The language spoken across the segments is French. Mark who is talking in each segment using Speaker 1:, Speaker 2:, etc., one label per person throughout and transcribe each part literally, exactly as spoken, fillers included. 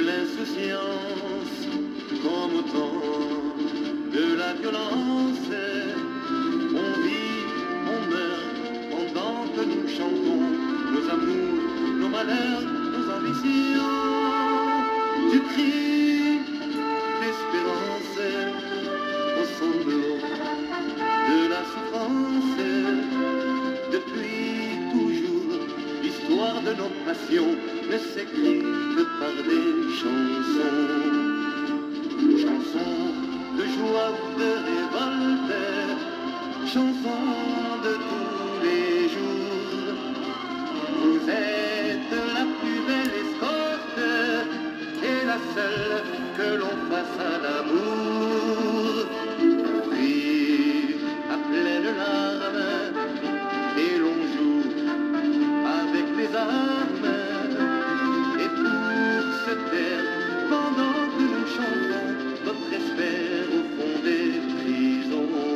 Speaker 1: l'insouciance, comme au temps de la violence. On vit, on meurt, pendant que nous chantons nos amours, nos malheurs, nos ambitions. Du cri d'espérance au sombre de la souffrance. Depuis toujours, l'histoire de nos passions ne s'écrit que par des chansons. Chansons de joie ou de révolte, chansons de tous les jours. Vous êtes la plus belle escorte et la seule que l'on fasse à l'amour. Puis, à pleines larmes, et l'on joue avec les armes. Et pour se taire, pendant que nous chantons notre espère au fond des prisons.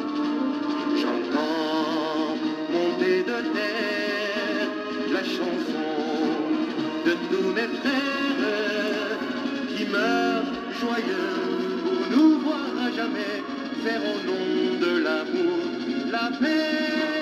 Speaker 1: J'entends monter de terre la chanson de tous mes frères qui meurent joyeux pour nous voir à jamais faire au nom de l'amour la paix.